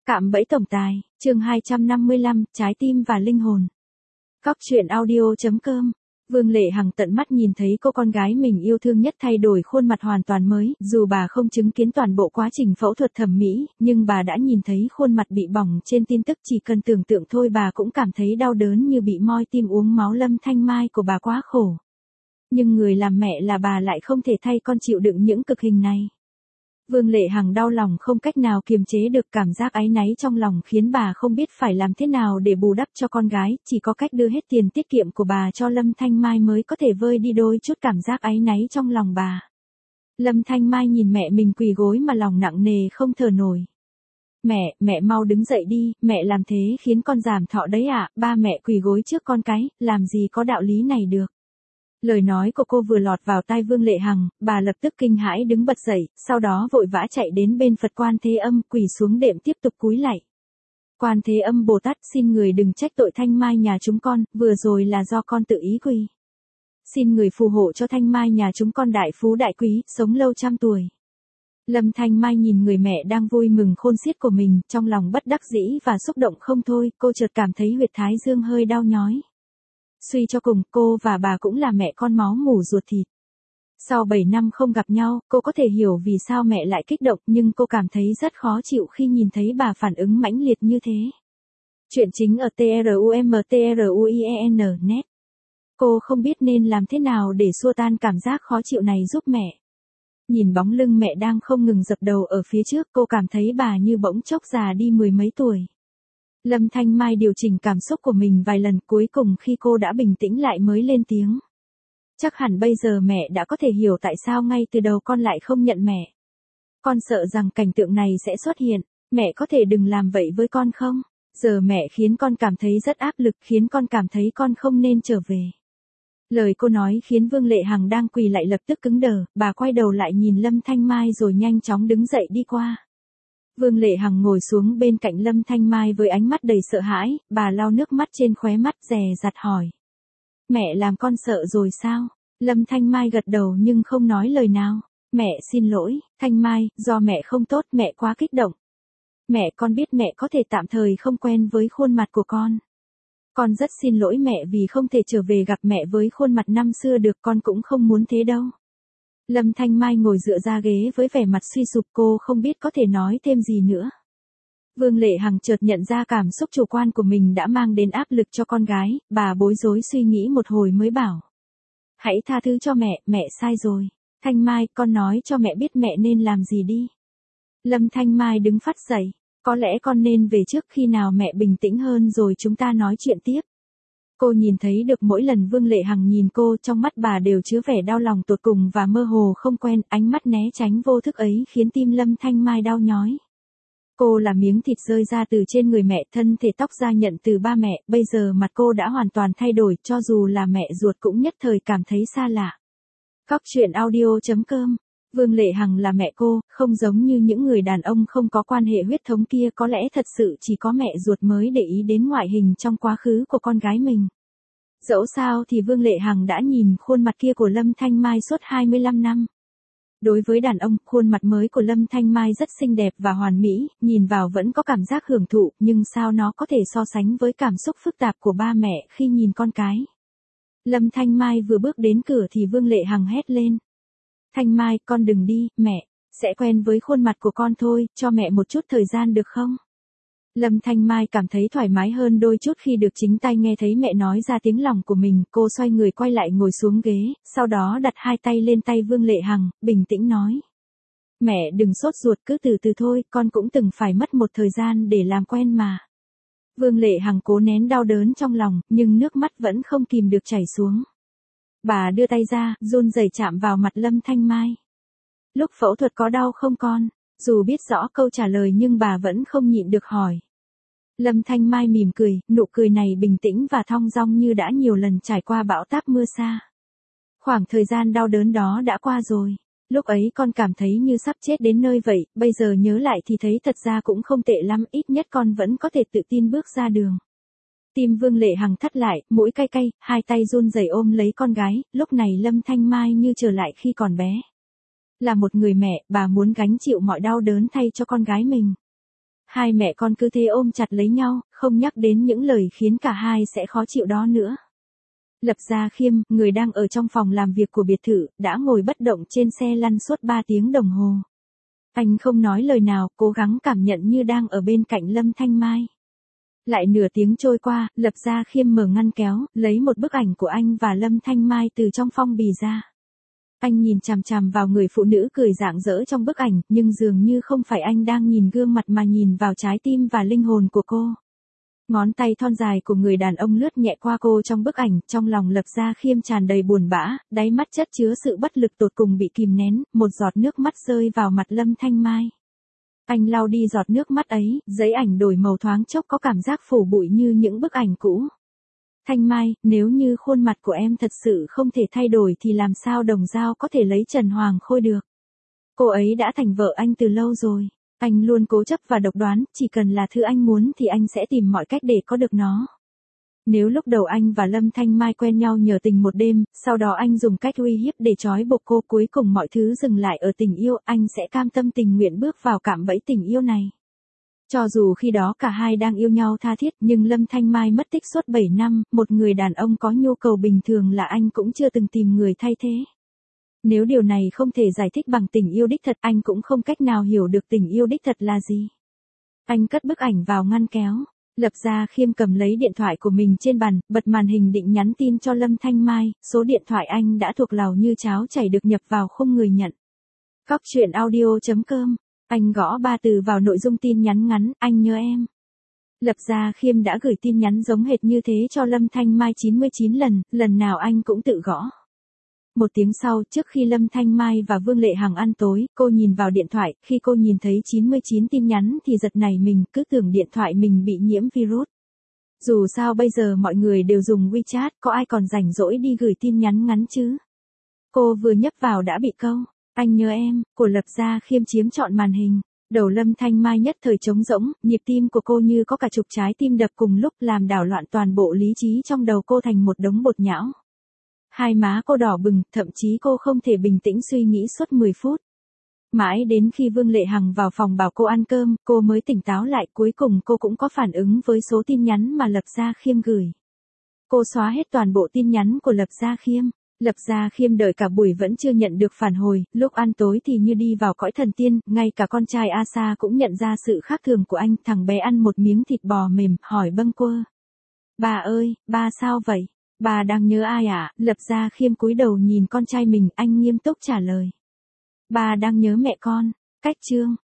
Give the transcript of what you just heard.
Cạm bẫy tổng tài, chương 255, trái tim và linh hồn. Góc truyện audio.com. Vương Lệ Hằng tận mắt nhìn thấy cô con gái mình yêu thương nhất thay đổi khuôn mặt hoàn toàn mới, dù bà không chứng kiến toàn bộ quá trình phẫu thuật thẩm mỹ, nhưng bà đã nhìn thấy khuôn mặt bị bỏng trên tin tức, chỉ cần tưởng tượng thôi bà cũng cảm thấy đau đớn như bị moi tim uống máu. Lâm Thanh Mai của bà quá khổ. Nhưng người làm mẹ là bà lại không thể thay con chịu đựng những cực hình này. Vương Lệ Hằng đau lòng không cách nào kiềm chế được, cảm giác áy náy trong lòng khiến bà không biết phải làm thế nào để bù đắp cho con gái, chỉ có cách đưa hết tiền tiết kiệm của bà cho Lâm Thanh Mai mới có thể vơi đi đôi chút cảm giác áy náy trong lòng bà. Lâm Thanh Mai nhìn mẹ mình quỳ gối mà lòng nặng nề không thở nổi. Mẹ mau đứng dậy đi, mẹ làm thế khiến con giảm thọ đấy ạ. Ba mẹ quỳ gối trước con cái, làm gì có đạo lý này được. Lời nói của cô vừa lọt vào tai Vương Lệ Hằng, bà lập tức kinh hãi đứng bật dậy, sau đó vội vã chạy đến bên Phật Quan Thế Âm, quỳ xuống đệm tiếp tục cúi lạy. Quan Thế Âm Bồ Tát, xin người đừng trách tội Thanh Mai nhà chúng con, vừa rồi là do con tự ý quỳ. Xin người phù hộ cho Thanh Mai nhà chúng con đại phú đại quý, sống lâu trăm tuổi. Lâm Thanh Mai nhìn người mẹ đang vui mừng khôn xiết của mình, trong lòng bất đắc dĩ và xúc động không thôi, cô chợt cảm thấy huyệt thái dương hơi đau nhói. Suy cho cùng, cô và bà cũng là mẹ con máu mủ ruột thịt. Sau 7 năm không gặp nhau, cô có thể hiểu vì sao mẹ lại kích động, nhưng cô cảm thấy rất khó chịu khi nhìn thấy bà phản ứng mãnh liệt như thế. Chuyện chính ở trumtruien.net. Cô không biết nên làm thế nào để xua tan cảm giác khó chịu này giúp mẹ. Nhìn bóng lưng mẹ đang không ngừng dập đầu ở phía trước, cô cảm thấy bà như bỗng chốc già đi mười mấy tuổi. Lâm Thanh Mai điều chỉnh cảm xúc của mình vài lần, cuối cùng khi cô đã bình tĩnh lại mới lên tiếng. Chắc hẳn bây giờ mẹ đã có thể hiểu tại sao ngay từ đầu con lại không nhận mẹ. Con sợ rằng cảnh tượng này sẽ xuất hiện, mẹ có thể đừng làm vậy với con không? Giờ mẹ khiến con cảm thấy rất áp lực, khiến con cảm thấy con không nên trở về. Lời cô nói khiến Vương Lệ Hằng đang quỳ lại lập tức cứng đờ, bà quay đầu lại nhìn Lâm Thanh Mai rồi nhanh chóng đứng dậy đi qua. Vương Lệ Hằng ngồi xuống bên cạnh Lâm Thanh Mai với ánh mắt đầy sợ hãi, bà lau nước mắt trên khóe mắt dè dặt hỏi. Mẹ làm con sợ rồi sao? Lâm Thanh Mai gật đầu nhưng không nói lời nào. Mẹ xin lỗi, Thanh Mai, do mẹ không tốt, mẹ quá kích động. Mẹ, con biết mẹ có thể tạm thời không quen với khuôn mặt của con. Con rất xin lỗi mẹ vì không thể trở về gặp mẹ với khuôn mặt năm xưa được, con cũng không muốn thế đâu. Lâm Thanh Mai ngồi dựa ra ghế với vẻ mặt suy sụp, cô không biết có thể nói thêm gì nữa. Vương Lệ Hằng chợt nhận ra cảm xúc chủ quan của mình đã mang đến áp lực cho con gái, bà bối rối suy nghĩ một hồi mới bảo. Hãy tha thứ cho mẹ sai rồi. Thanh Mai, con nói cho mẹ biết mẹ nên làm gì đi. Lâm Thanh Mai đứng phắt dậy, có lẽ con nên về trước, khi nào mẹ bình tĩnh hơn rồi chúng ta nói chuyện tiếp. Cô nhìn thấy được mỗi lần Vương Lệ Hằng nhìn cô, trong mắt bà đều chứa vẻ đau lòng tột cùng và mơ hồ không quen, ánh mắt né tránh vô thức ấy khiến tim Lâm Thanh Mai đau nhói. Cô là miếng thịt rơi ra từ trên người mẹ, thân thể tóc da nhận từ ba mẹ, bây giờ mặt cô đã hoàn toàn thay đổi, cho dù là mẹ ruột cũng nhất thời cảm thấy xa lạ. Góc truyện audio.com. Vương Lệ Hằng là mẹ cô, không giống như những người đàn ông không có quan hệ huyết thống kia, có lẽ thật sự chỉ có mẹ ruột mới để ý đến ngoại hình trong quá khứ của con gái mình. Dẫu sao thì Vương Lệ Hằng đã nhìn khuôn mặt kia của Lâm Thanh Mai suốt 25 năm. Đối với đàn ông, khuôn mặt mới của Lâm Thanh Mai rất xinh đẹp và hoàn mỹ, nhìn vào vẫn có cảm giác hưởng thụ, nhưng sao nó có thể so sánh với cảm xúc phức tạp của ba mẹ khi nhìn con cái. Lâm Thanh Mai vừa bước đến cửa thì Vương Lệ Hằng hét lên. Thanh Mai, con đừng đi, mẹ sẽ quen với khuôn mặt của con thôi, cho mẹ một chút thời gian được không? Lâm Thanh Mai cảm thấy thoải mái hơn đôi chút khi được chính tay nghe thấy mẹ nói ra tiếng lòng của mình, cô xoay người quay lại ngồi xuống ghế, sau đó đặt hai tay lên tay Vương Lệ Hằng, bình tĩnh nói. Mẹ đừng sốt ruột, cứ từ từ thôi, con cũng từng phải mất một thời gian để làm quen mà. Vương Lệ Hằng cố nén đau đớn trong lòng, nhưng nước mắt vẫn không kìm được chảy xuống. Bà đưa tay ra, run rẩy chạm vào mặt Lâm Thanh Mai. Lúc phẫu thuật có đau không con? Dù biết rõ câu trả lời nhưng bà vẫn không nhịn được hỏi. Lâm Thanh Mai mỉm cười, nụ cười này bình tĩnh và thong dong như đã nhiều lần trải qua bão táp mưa xa. Khoảng thời gian đau đớn đó đã qua rồi. Lúc ấy con cảm thấy như sắp chết đến nơi vậy, bây giờ nhớ lại thì thấy thật ra cũng không tệ lắm, ít nhất con vẫn có thể tự tin bước ra đường. Tim Vương Lệ Hằng thắt lại, mũi cay cay, hai tay run rẩy ôm lấy con gái, lúc này Lâm Thanh Mai như trở lại khi còn bé. Là một người mẹ, bà muốn gánh chịu mọi đau đớn thay cho con gái mình. Hai mẹ con cứ thế ôm chặt lấy nhau, không nhắc đến những lời khiến cả hai sẽ khó chịu đó nữa. Lập Gia Khiêm, người đang ở trong phòng làm việc của biệt thự, đã ngồi bất động trên xe lăn suốt 3 tiếng đồng hồ. Anh không nói lời nào, cố gắng cảm nhận như đang ở bên cạnh Lâm Thanh Mai. Lại nửa tiếng trôi qua, Lập Gia Khiêm mở ngăn kéo, lấy một bức ảnh của anh và Lâm Thanh Mai từ trong phong bì ra. Anh nhìn chằm chằm vào người phụ nữ cười rạng rỡ trong bức ảnh, nhưng dường như không phải anh đang nhìn gương mặt mà nhìn vào trái tim và linh hồn của cô. Ngón tay thon dài của người đàn ông lướt nhẹ qua cô trong bức ảnh, trong lòng Lập Gia Khiêm tràn đầy buồn bã, đáy mắt chất chứa sự bất lực tột cùng bị kìm nén, một giọt nước mắt rơi vào mặt Lâm Thanh Mai. Anh lau đi giọt nước mắt ấy, giấy ảnh đổi màu thoáng chốc có cảm giác phủ bụi như những bức ảnh cũ. Thanh Mai, nếu như khuôn mặt của em thật sự không thể thay đổi thì làm sao Đồng Dao có thể lấy Trần Hoàng Khôi được? Cô ấy đã thành vợ anh từ lâu rồi. Anh luôn cố chấp và độc đoán, chỉ cần là thứ anh muốn thì anh sẽ tìm mọi cách để có được nó. Nếu lúc đầu anh và Lâm Thanh Mai quen nhau nhờ tình một đêm, sau đó anh dùng cách uy hiếp để trói buộc cô, cuối cùng mọi thứ dừng lại ở tình yêu, anh sẽ cam tâm tình nguyện bước vào cạm bẫy tình yêu này. Cho dù khi đó cả hai đang yêu nhau tha thiết, nhưng Lâm Thanh Mai mất tích suốt 7 năm, một người đàn ông có nhu cầu bình thường là anh cũng chưa từng tìm người thay thế. Nếu điều này không thể giải thích bằng tình yêu đích thật, anh cũng không cách nào hiểu được tình yêu đích thật là gì. Anh cất bức ảnh vào ngăn kéo. Lập Gia Khiêm cầm lấy điện thoại của mình trên bàn, bật màn hình định nhắn tin cho Lâm Thanh Mai, số điện thoại anh đã thuộc lào như cháo chảy được nhập vào khung người nhận. Góc truyện audio.com. Anh gõ 3 từ vào nội dung tin nhắn ngắn, anh nhớ em. Lập Gia Khiêm đã gửi tin nhắn giống hệt như thế cho Lâm Thanh Mai 99 lần, lần nào anh cũng tự gõ. Một tiếng sau, trước khi Lâm Thanh Mai và Vương Lệ Hằng ăn tối, cô nhìn vào điện thoại, khi cô nhìn thấy 99 tin nhắn thì giật nảy mình, cứ tưởng điện thoại mình bị nhiễm virus. Dù sao bây giờ mọi người đều dùng WeChat, có ai còn rảnh rỗi đi gửi tin nhắn ngắn chứ? Cô vừa nhấp vào đã bị câu, anh nhớ em, của Lập Gia Khiêm chiếm trọn màn hình. Đầu Lâm Thanh Mai nhất thời trống rỗng, nhịp tim của cô như có cả chục trái tim đập cùng lúc làm đảo loạn toàn bộ lý trí trong đầu cô thành một đống bột nhão. Hai má cô đỏ bừng, thậm chí cô không thể bình tĩnh suy nghĩ suốt 10 phút. Mãi đến khi Vương Lệ Hằng vào phòng bảo cô ăn cơm, cô mới tỉnh táo lại, cuối cùng cô cũng có phản ứng với số tin nhắn mà Lập Gia Khiêm gửi. Cô xóa hết toàn bộ tin nhắn của Lập Gia Khiêm. Lập Gia Khiêm đợi cả buổi vẫn chưa nhận được phản hồi, lúc ăn tối thì như đi vào cõi thần tiên, ngay cả con trai Asa cũng nhận ra sự khác thường của anh, thằng bé ăn một miếng thịt bò mềm, hỏi bâng quơ. Bà ơi, ba sao vậy? Bà đang nhớ ai ạ? Lập Gia Khiêm cúi đầu nhìn con trai mình, anh nghiêm túc trả lời. Bà đang nhớ mẹ con. Cách chương.